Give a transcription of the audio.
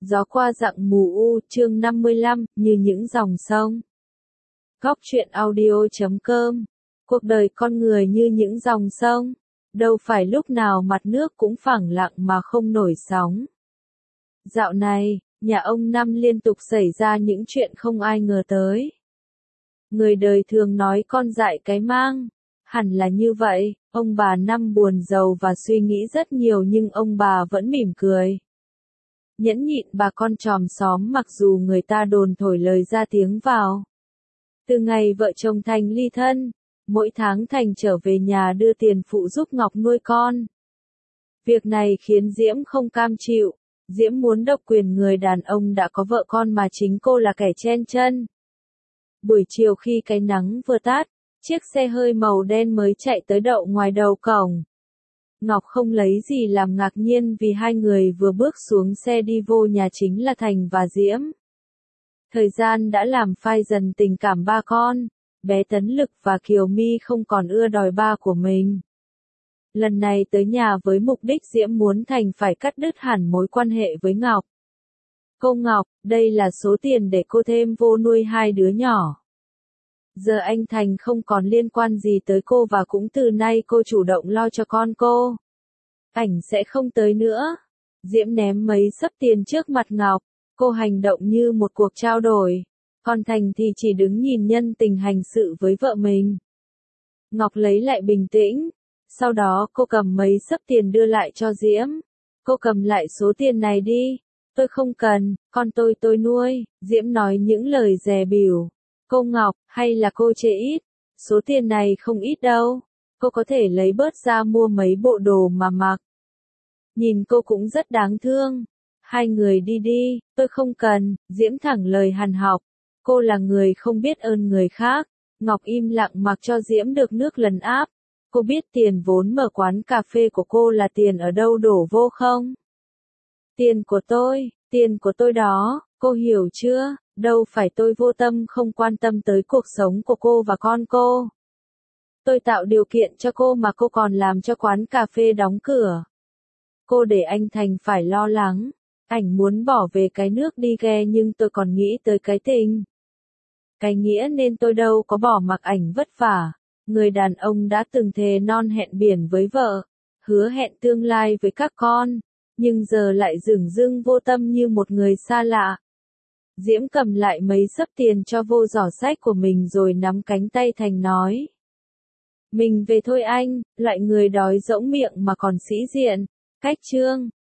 Gió qua dặng mù u, chương 55, như những dòng sông. Góc truyện audio.com. Cuộc đời con người như những dòng sông, đâu phải lúc nào mặt nước cũng phẳng lặng mà không nổi sóng. Dạo này, nhà ông Năm liên tục xảy ra những chuyện không ai ngờ tới. Người đời thường nói con dại cái mang, hẳn là như vậy, ông bà Năm buồn rầu và suy nghĩ rất nhiều nhưng ông bà vẫn mỉm cười. Nhẫn nhịn bà con chòm xóm mặc dù người ta đồn thổi lời ra tiếng vào. Từ ngày vợ chồng Thành ly thân, mỗi tháng Thành trở về nhà đưa tiền phụ giúp Ngọc nuôi con. Việc này khiến Diễm không cam chịu, Diễm muốn độc quyền người đàn ông đã có vợ con mà chính cô là kẻ chen chân. Buổi chiều khi cái nắng vừa tát, chiếc xe hơi màu đen mới chạy tới đậu ngoài đầu cổng. Ngọc không lấy gì làm ngạc nhiên vì hai người vừa bước xuống xe đi vô nhà chính là Thành và Diễm. Thời gian đã làm phai dần tình cảm ba con, bé Tấn Lực và Kiều My không còn ưa đòi ba của mình. Lần này tới nhà với mục đích Diễm muốn Thành phải cắt đứt hẳn mối quan hệ với Ngọc. Cô Ngọc, đây là số tiền để cô thêm vô nuôi hai đứa nhỏ. Giờ anh Thành không còn liên quan gì tới cô và cũng từ nay cô chủ động lo cho con cô. Ảnh sẽ không tới nữa. Diễm ném mấy xấp tiền trước mặt Ngọc, cô hành động như một cuộc trao đổi, còn Thành thì chỉ đứng nhìn nhân tình hành sự với vợ mình. Ngọc lấy lại bình tĩnh, sau đó cô cầm mấy xấp tiền đưa lại cho Diễm. Cô cầm lại số tiền này đi, tôi không cần, con tôi nuôi, Diễm nói những lời dè bỉu. Cô Ngọc, hay là cô chê ít, số tiền này không ít đâu, cô có thể lấy bớt ra mua mấy bộ đồ mà mặc. Nhìn cô cũng rất đáng thương. Hai người đi đi, tôi không cần, Diễm thẳng lời hằn học. Cô là người không biết ơn người khác. Ngọc im lặng mặc cho Diễm được nước lấn áp. Cô biết tiền vốn mở quán cà phê của cô là tiền ở đâu đổ vô không? Tiền của tôi đó, cô hiểu chưa? Đâu phải tôi vô tâm không quan tâm tới cuộc sống của cô và con cô. Tôi tạo điều kiện cho cô mà cô còn làm cho quán cà phê đóng cửa. Cô để anh Thành phải lo lắng. Ảnh muốn bỏ về cái nước đi ghe nhưng tôi còn nghĩ tới cái tình. Cái nghĩa nên tôi đâu có bỏ mặc ảnh vất vả. Người đàn ông đã từng thề non hẹn biển với vợ, hứa hẹn tương lai với các con, nhưng giờ lại dửng dưng vô tâm như một người xa lạ. Diễm cầm lại mấy xấp tiền cho vô giỏ sách của mình rồi nắm cánh tay Thành nói. Mình về thôi anh, loại người đói rỗng miệng mà còn sĩ diện. Cách chương.